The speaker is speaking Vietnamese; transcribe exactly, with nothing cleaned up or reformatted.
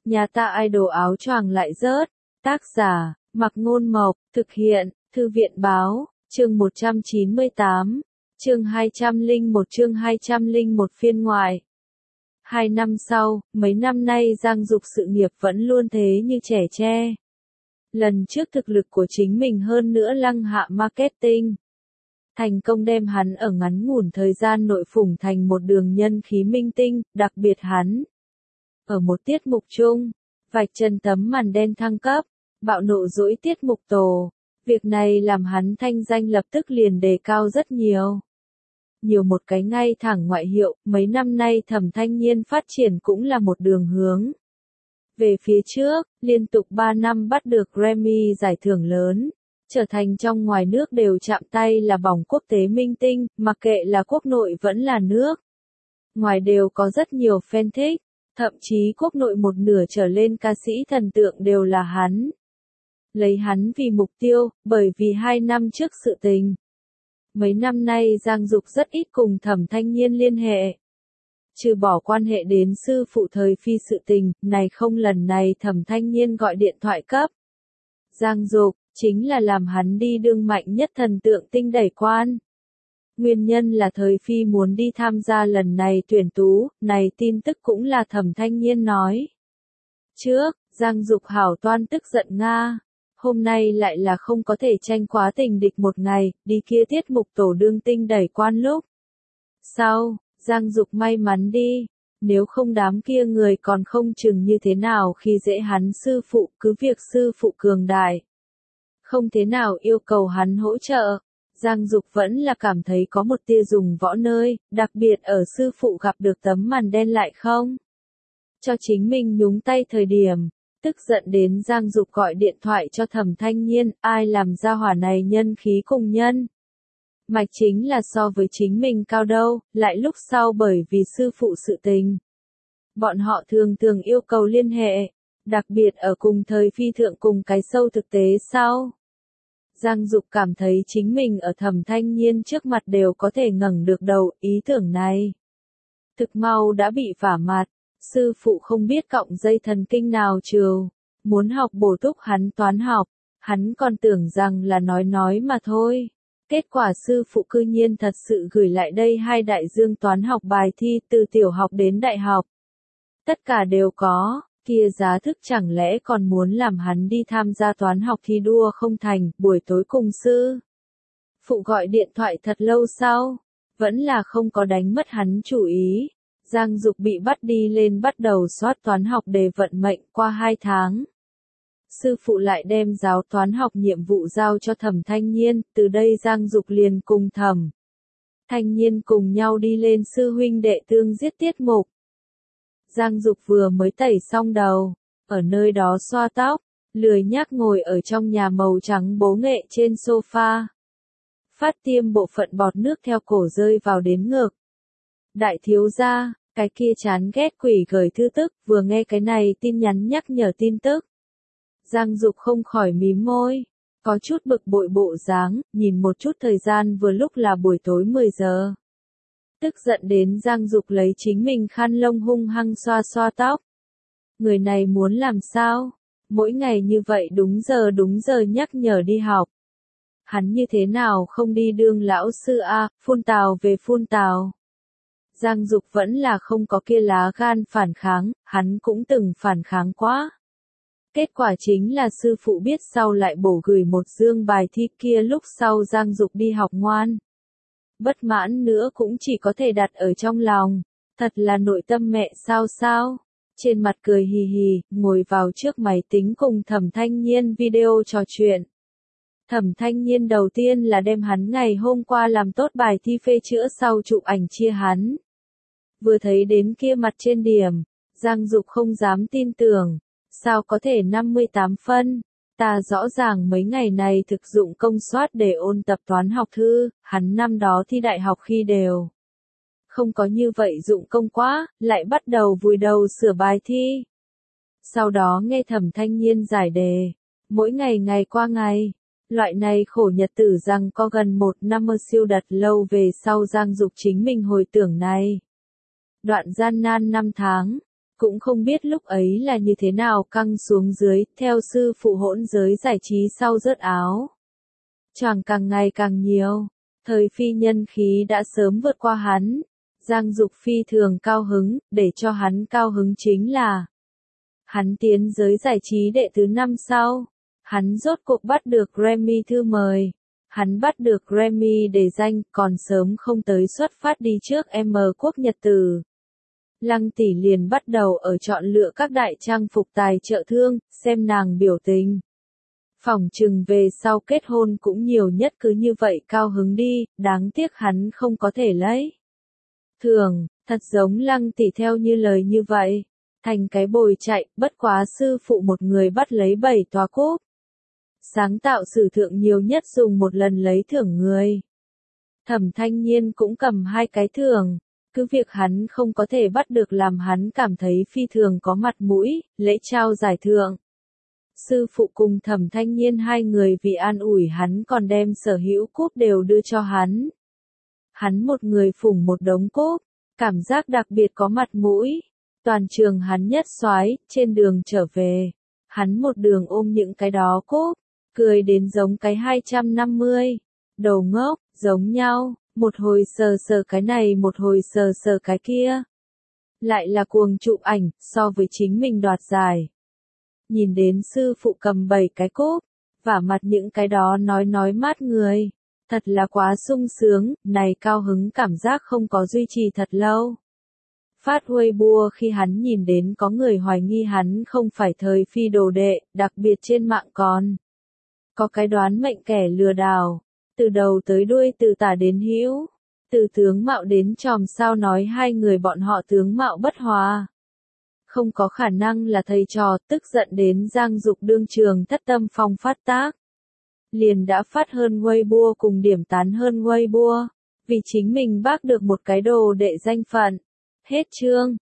Nhà ta idol áo choàng lại rớt. Tác giả, Mặc Ngôn Mộc, thực hiện, Thư viện Báo, chương một trăm chín mươi tám, chương hai trăm lẻ một chương hai trăm lẻ một phiên ngoại. Hai năm sau, mấy năm nay Giang Dục sự nghiệp vẫn luôn thế như trẻ tre. Lần trước thực lực của chính mình hơn nữa lăng hạ marketing. Thành công đem hắn ở ngắn ngủn thời gian nội phủng thành một đường nhân khí minh tinh, đặc biệt hắn. Ở một tiết mục chung, vạch chân tấm màn đen thăng cấp, bạo nộ dỗi tiết mục tổ. Việc này làm hắn thanh danh lập tức liền đề cao rất nhiều. Nhiều một cái ngay thẳng ngoại hiệu, mấy năm nay Thẩm Thanh Nhiên phát triển cũng là một đường hướng. Về phía trước, liên tục ba năm bắt được Grammy giải thưởng lớn, trở thành trong ngoài nước đều chạm tay là bỏng quốc tế minh tinh, mặc kệ là quốc nội vẫn là nước. Ngoài đều có rất nhiều fan thích, thậm chí quốc nội một nửa trở lên ca sĩ thần tượng đều là hắn. Lấy hắn vì mục tiêu, bởi vì hai năm trước sự tình. Mấy năm nay Giang Dục rất ít cùng Thẩm Thanh Nhiên liên hệ. Trừ bỏ quan hệ đến sư phụ thời phi sự tình, này không lần này Thẩm Thanh Nhiên gọi điện thoại cấp. Giang Dục, chính là làm hắn đi đương mạnh nhất thần tượng tinh đẩy quan. Nguyên nhân là thời phi muốn đi tham gia lần này tuyển tú, này tin tức cũng là Thẩm Thanh Nhiên nói. Trước, Giang Dục hảo toan tức giận Nga. Hôm nay lại là không có thể tranh quá tình địch một ngày, đi kia tiết mục tổ đương tinh đẩy quan lúc. Sau, Giang Dục may mắn đi, nếu không đám kia người còn không chừng như thế nào khi dễ hắn sư phụ, cứ việc sư phụ cường đại. Không thế nào yêu cầu hắn hỗ trợ, Giang Dục vẫn là cảm thấy có một tia dùng võ nơi, đặc biệt ở sư phụ gặp được tấm màn đen lại không. Cho chính mình nhúng tay thời điểm. Tức giận đến Giang Dục gọi điện thoại cho Thẩm Thanh Nhiên, ai làm ra hỏa này nhân khí cùng nhân. Mạch chính là so với chính mình cao đâu, lại lúc sau bởi vì sư phụ sự tình. Bọn họ thường thường yêu cầu liên hệ, đặc biệt ở cùng thời phi thượng cùng cái sâu thực tế sau. Giang Dục cảm thấy chính mình ở Thẩm Thanh Nhiên trước mặt đều có thể ngẩng được đầu, ý tưởng này. Thực mau đã bị vả mặt. Sư phụ không biết cọng dây thần kinh nào trừ, muốn học bổ túc hắn toán học, hắn còn tưởng rằng là nói nói mà thôi. Kết quả sư phụ cư nhiên thật sự gửi lại đây hai đại dương toán học bài thi từ tiểu học đến đại học. Tất cả đều có, kia giá thức chẳng lẽ còn muốn làm hắn đi tham gia toán học thi đua không thành, buổi tối cùng sư. Phụ gọi điện thoại thật lâu sau, vẫn là không có đánh mất hắn chủ ý. Giang Dục bị bắt đi lên bắt đầu soát toán học đề vận mệnh qua hai tháng. Sư phụ lại đem giáo toán học nhiệm vụ giao cho Thẩm Thanh Nhiên, từ đây Giang Dục liền cùng Thẩm Thanh Nhiên cùng nhau đi lên sư huynh đệ tương giết tiết mục. Giang Dục vừa mới tẩy xong đầu, ở nơi đó xoa tóc, lười nhác ngồi ở trong nhà màu trắng bố nghệ trên sofa. Phát tiêm bộ phận bọt nước theo cổ rơi vào đến ngực. Đại thiếu gia, cái kia chán ghét quỷ gửi thư tức, vừa nghe cái này tin nhắn nhắc nhở tin tức. Giang Dục không khỏi mím môi, có chút bực bội bộ dáng, nhìn một chút thời gian vừa lúc là buổi tối mười giờ. Tức giận đến Giang Dục lấy chính mình khăn lông hung hăng xoa xoa tóc. Người này muốn làm sao? Mỗi ngày như vậy đúng giờ đúng giờ nhắc nhở đi học. Hắn như thế nào không đi đương lão sư a, phun tào về phun tào. Giang Dục vẫn là không có kia lá gan phản kháng, hắn cũng từng phản kháng quá. Kết quả chính là sư phụ biết sau lại bổ gửi một dương bài thi kia lúc sau Giang Dục đi học ngoan. Bất mãn nữa cũng chỉ có thể đặt ở trong lòng, thật là nội tâm mẹ sao sao. Trên mặt cười hì hì, ngồi vào trước máy tính cùng Thẩm Thanh Nhiên video trò chuyện. Thẩm Thanh Nhiên đầu tiên là đem hắn ngày hôm qua làm tốt bài thi phê chữa sau chụp ảnh chia hắn. Vừa thấy đến kia mặt trên điểm, Giang Dục không dám tin tưởng, sao có thể năm mươi tám phân, ta rõ ràng mấy ngày này thực dụng công soát để ôn tập toán học thư, hắn năm đó thi đại học khi đều. Không có như vậy dụng công quá, lại bắt đầu vùi đầu sửa bài thi. Sau đó nghe Thẩm Thanh Nhiên giải đề, mỗi ngày ngày qua ngày, loại này khổ nhật tử rằng có gần một năm mơ siêu đặt lâu về sau Giang Dục chính mình hồi tưởng này. Đoạn gian nan năm tháng, Cũng không biết lúc ấy là như thế nào căng xuống dưới, theo sư phụ hỗn giới giải trí sau rớt áo. Choàng càng ngày càng nhiều, thời phi nhân khí đã sớm vượt qua hắn. Giang Dục phi thường cao hứng, để cho hắn cao hứng chính là hắn tiến giới giải trí đệ tứ năm sau. Hắn rốt cuộc bắt được Grammy thư mời. Hắn bắt được Grammy để danh, còn sớm không tới xuất phát đi trước M quốc nhật tử. Lăng tỷ liền bắt đầu ở chọn lựa các đại trang phục tài trợ thương, xem nàng biểu tình. Phỏng chừng về sau kết hôn cũng nhiều nhất cứ như vậy cao hứng đi, đáng tiếc hắn không có thể lấy. Thường, thật giống Lăng tỷ theo như lời như vậy. Thành cái bồi chạy, bất quá sư phụ một người bắt lấy bảy tòa cúp. Sáng tạo sử thượng nhiều nhất dùng một lần lấy thưởng người. Thẩm Thanh Nhiên cũng cầm hai cái thưởng. Cứ việc hắn không có thể bắt được làm hắn cảm thấy phi thường có mặt mũi, lễ trao giải thưởng. Sư phụ cùng Thẩm Thanh Nhiên hai người vì an ủi hắn còn đem sở hữu cúp đều đưa cho hắn. Hắn một người phủng một đống cúp, cảm giác đặc biệt có mặt mũi. Toàn trường hắn nhất soái, trên đường trở về. Hắn một đường ôm những cái đó cúp, cười đến giống cái hai trăm năm mươi. Đầu ngốc, giống nhau, một hồi sờ sờ cái này một hồi sờ sờ cái kia. Lại là cuồng chụp ảnh, so với chính mình đoạt giải. Nhìn đến sư phụ cầm bảy cái cúp, vả mặt những cái đó nói nói mát người. Thật là quá sung sướng, này cao hứng cảm giác không có duy trì thật lâu. Phát Weibo khi hắn nhìn đến có người hoài nghi hắn không phải thời phi đồ đệ, đặc biệt trên mạng còn có cái đoán mệnh kẻ lừa đảo, từ đầu tới đuôi từ tả đến hữu, từ tướng mạo đến tròm sao nói hai người bọn họ tướng mạo bất hòa. Không có khả năng là thầy trò, tức giận đến Giang Dục đương trường thất tâm phong phát tác. Liền đã phát hơn Weibo cùng điểm tán hơn Weibo, vì chính mình bác được một cái đồ đệ danh phận. Hết chương.